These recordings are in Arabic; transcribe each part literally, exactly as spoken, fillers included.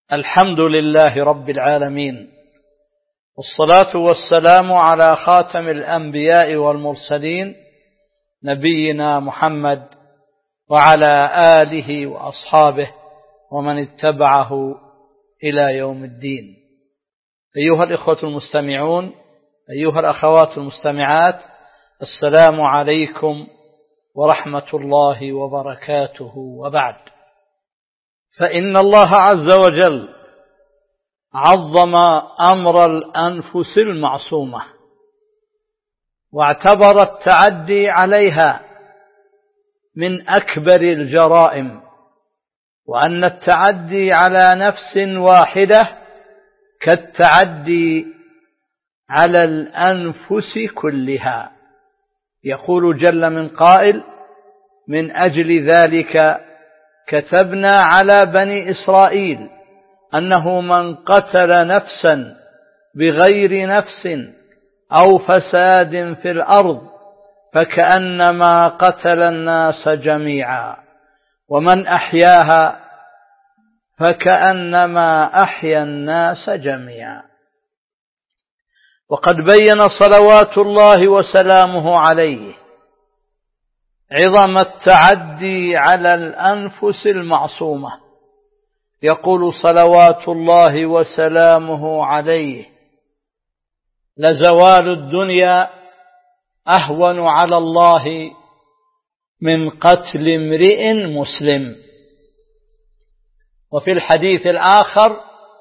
الحمد لله رب العالمين، والصلاة والسلام على خاتم الأنبياء والمرسلين نبينا محمد وعلى آله وأصحابه ومن اتبعه إلى يوم الدين. أيها الإخوة المستمعون، أيها الأخوات المستمعات، السلام عليكم ورحمة الله وبركاته. وبعد، فإن الله عز وجل عظم أمر الأنفس المعصومة، واعتبر التعدي عليها من أكبر الجرائم، وأن التعدي على نفس واحدة كالتعدي على الأنفس كلها. يقول جل من قائل: من أجل ذلك كتبنا على بني إسرائيل أنه من قتل نفسا بغير نفس أو فساد في الأرض فكأنما قتل الناس جميعا، ومن أحياها فكأنما أحيا الناس جميعا. وقد بين صلوات الله وسلامه عليه عظم التعدي على الأنفس المعصومة. يقول صلوات الله وسلامه عليه: لزوال الدنيا أهون على الله من قتل امرئ مسلم. وفي الحديث الآخر: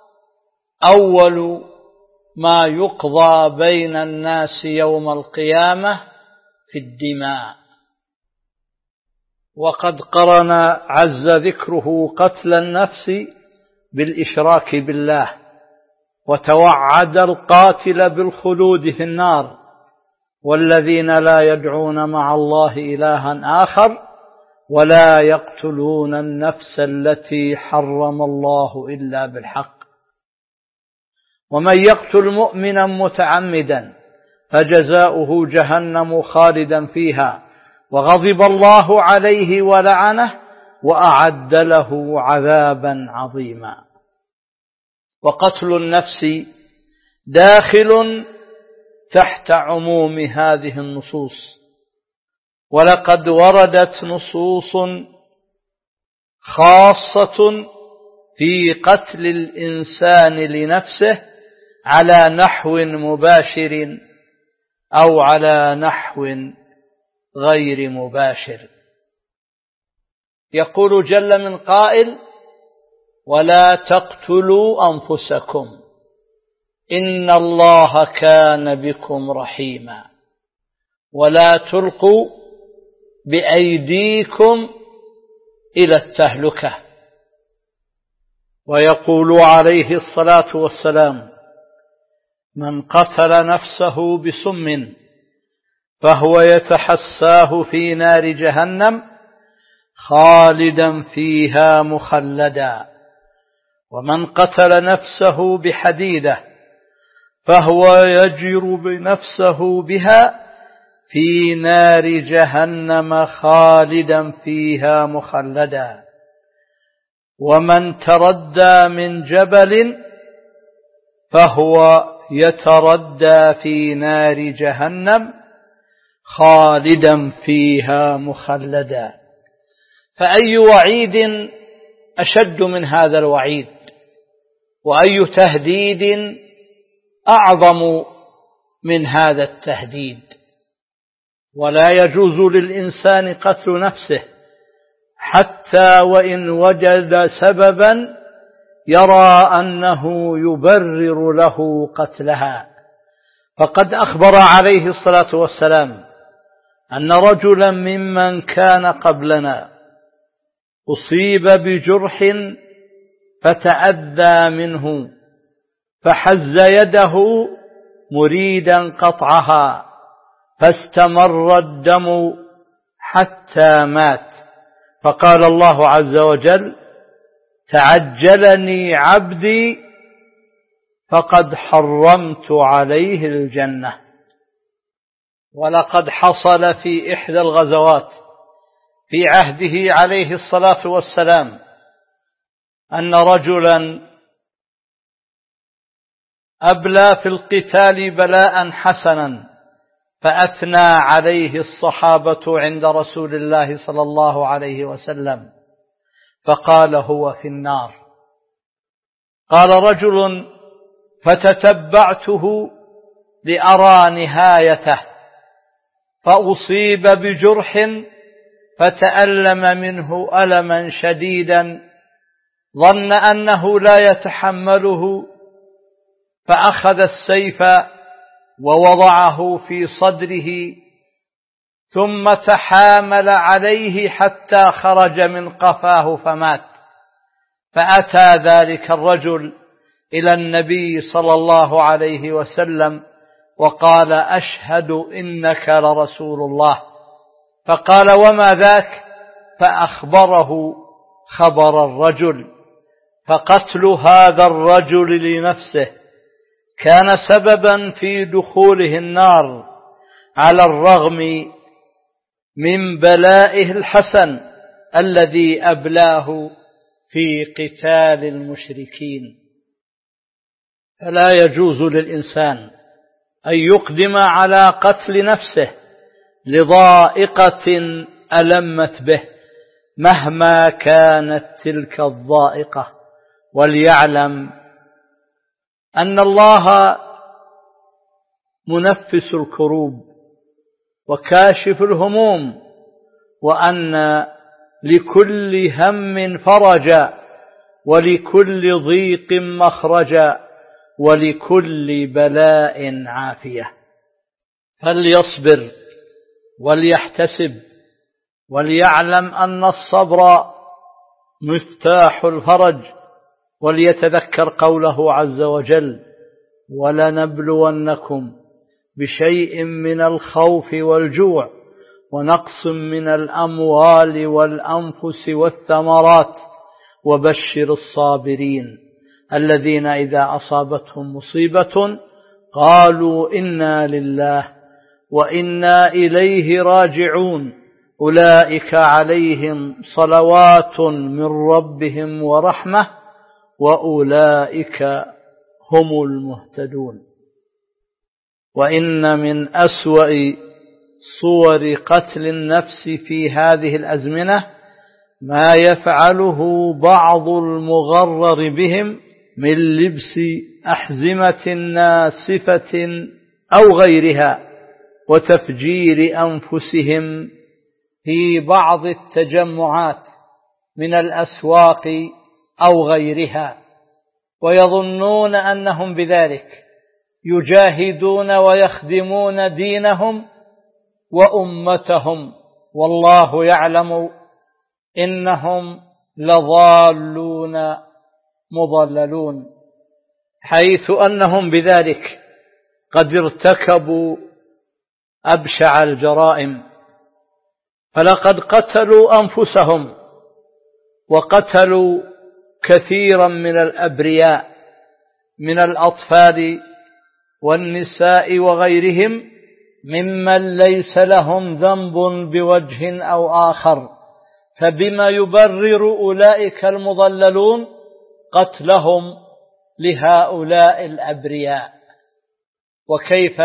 أول ما يقضى بين الناس يوم القيامة في الدماء. وقد قرن عز ذكره قتل النفس بالإشراك بالله، وتوعد القاتل بالخلود في النار: والذين لا يدعون مع الله إلها آخر ولا يقتلون النفس التي حرم الله إلا بالحق ومن يقتل مؤمنا متعمدا فجزاؤه جهنم خالدا فيها وغضب الله عليه ولعنه وأعد له عذابا عظيما. وقتل النفس داخل تحت عموم هذه النصوص، ولقد وردت نصوص خاصة في قتل الإنسان لنفسه على نحو مباشر أو على نحو غير مباشر. يقول جل من قائل: ولا تقتلوا أنفسكم إن الله كان بكم رحيما ولا تلقوا بأيديكم إلى التهلكة. ويقول عليه الصلاة والسلام: من قتل نفسه بسم فهو يتحساه في نار جهنم خالدا فيها مخلدا، ومن قتل نفسه بحديدة فهو يجر بنفسه بها في نار جهنم خالدا فيها مخلدا، ومن تردى من جبل فهو يتردى في نار جهنم خالدا فيها مخلدا. فأي وعيد أشد من هذا الوعيد؟ وأي تهديد أعظم من هذا التهديد؟ ولا يجوز للإنسان قتل نفسه حتى وإن وجد سببا يرى أنه يبرر له قتلها. فقد أخبر عليه الصلاة والسلام أن رجلا ممن كان قبلنا أصيب بجرح فتأذى منه فحز يده مريدا قطعها فاستمر الدم حتى مات، فقال الله عز وجل: تعجلني عبدي فقد حرمت عليه الجنة. ولقد حصل في إحدى الغزوات في عهده عليه الصلاة والسلام أن رجلا أبلى في القتال بلاء حسنا، فأثنى عليه الصحابة عند رسول الله صلى الله عليه وسلم، فقال هو في النار. قال رجل: فتتبعته لأرى نهايته، فأصيب بجرح فتألم منه ألما شديدا، ظن أنه لا يتحمله، فأخذ السيف ووضعه في صدره، ثم تحامل عليه حتى خرج من قفاه فمات. فأتى ذلك الرجل إلى النبي صلى الله عليه وسلم وقال: أشهد إنك لرسول الله. فقال: وما ذاك؟ فأخبره خبر الرجل. فقتل هذا الرجل لنفسه كان سببا في دخوله النار، على الرغم من بلائه الحسن الذي أبلاه في قتال المشركين. فلا يجوز للإنسان أن يقدم على قتل نفسه لضائقة ألمت به مهما كانت تلك الضائقة، وليعلم أن الله منفس الكروب وكاشف الهموم، وأن لكل هم فرجا، ولكل ضيق مخرجا، ولكل بلاء عافية. فليصبر وليحتسب، وليعلم أن الصبر مفتاح الفرج، وليتذكر قوله عز وجل: ولنبلونكم بشيء من الخوف والجوع ونقص من الأموال والأنفس والثمرات وبشر الصابرين الذين إذا أصابتهم مصيبة قالوا إنا لله وإنا إليه راجعون أولئك عليهم صلوات من ربهم ورحمة وأولئك هم المهتدون. وإن من أسوأ صور قتل النفس في هذه الأزمنة ما يفعله بعض المغرر بهم من لبس أحزمة ناسفة أو غيرها، وتفجير أنفسهم في بعض التجمعات من الأسواق أو غيرها، ويظنون أنهم بذلك يجاهدون ويخدمون دينهم وأمتهم، والله يعلم إنهم لضالون مضللون، حيث أنهم بذلك قد ارتكبوا أبشع الجرائم. فلقد قتلوا أنفسهم وقتلوا كثيرا من الأبرياء من الأطفال والنساء وغيرهم ممن ليس لهم ذنب بوجه أو آخر، فبما يبرر أولئك المضللون قتلهم لهؤلاء الأبرياء؟ وكيف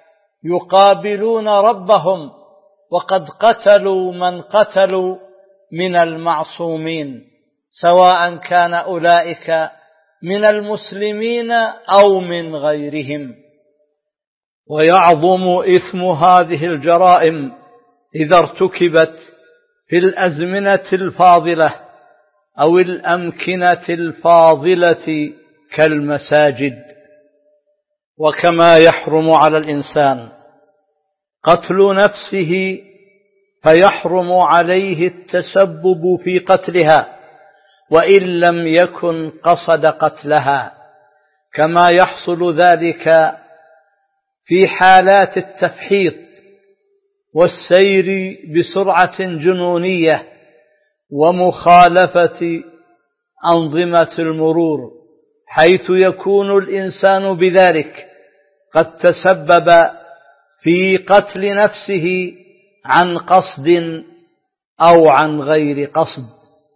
يقابلون ربهم وقد قتلوا من قتلوا من المعصومين، سواء كان أولئك من المسلمين أو من غيرهم؟ ويعظم إثم هذه الجرائم إذا ارتكبت في الأزمنة الفاضلة أو الأمكنة الفاضلة كالمساجد. وكما يحرم على الإنسان قتل نفسه فيحرم عليه التسبب في قتلها وإن لم يكن قصد قتلها، كما يحصل ذلك في حالات التفحيط والسير بسرعة جنونية ومخالفة أنظمة المرور، حيث يكون الإنسان بذلك قد تسبب في قتل نفسه عن قصد أو عن غير قصد.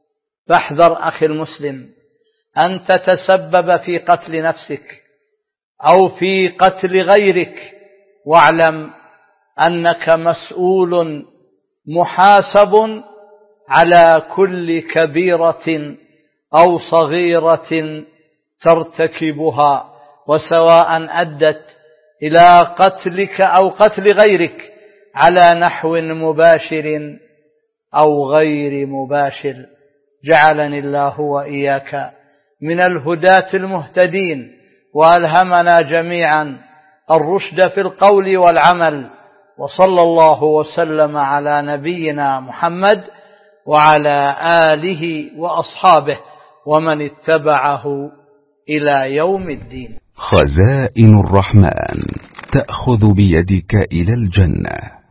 فاحذر أخي المسلم أن تتسبب في قتل نفسك أو في قتل غيرك، واعلم أنك مسؤول محاسب على كل كبيرة أو صغيرة ترتكبها، وسواء أدت إلى قتلك أو قتل غيرك على نحو مباشر أو غير مباشر. جعلني الله وإياك من الهداة المهتدين، وألهمنا جميعا الرشد في القول والعمل. وصلى الله وسلم على نبينا محمد وعلى آله وأصحابه ومن اتبعه إلى يوم الدين. خزائن الرحمن تأخذ بيدك إلى الجنة.